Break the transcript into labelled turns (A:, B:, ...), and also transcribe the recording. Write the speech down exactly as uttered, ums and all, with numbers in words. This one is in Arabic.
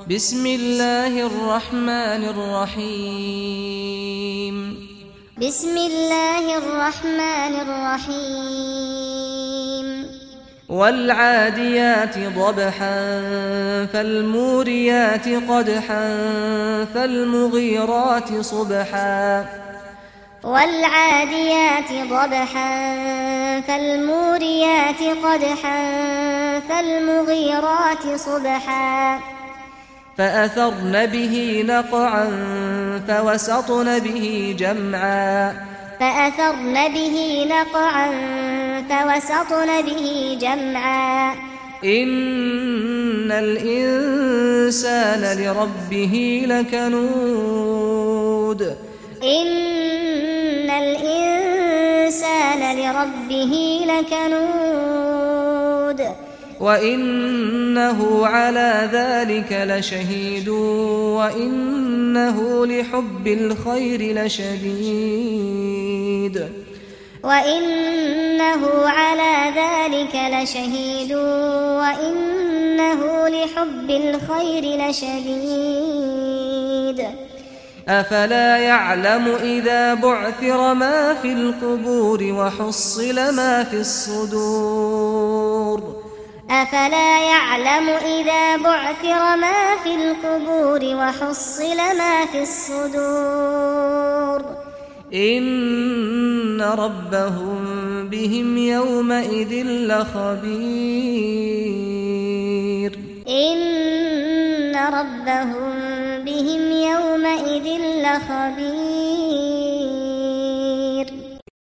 A: بسم الله الرحمن الرحيم
B: بسم الله الرحمن الرحيم
A: والعاديات ضبحا فالموريات قدحا فالمغيرات صبحا
B: والعاديات ضبحا فالموريات قدحا فالمغيرات صبحا
A: فأثرن به نقعا فوسطن به جمعا
B: فأثرن به نقعا فوسطن به جمعا
A: إن الإنسان لربه لكنود
B: إن الإنسان لربه لكنود
A: وإنه على ذلك لشهيد وإنه لحب الخير لشديد
B: وإنه على ذلك لشهيد وإنه لحب الخير لشديد
A: أفلا يعلم إذا بعثر ما في القبور وحصل ما في الصدور
B: أفلا يعلم إذا بعثر ما في القبور وحصل ما في الصدور
A: إن ربهم بهم يومئذ لخبير
B: إن ربهم بهم يومئذ لخبير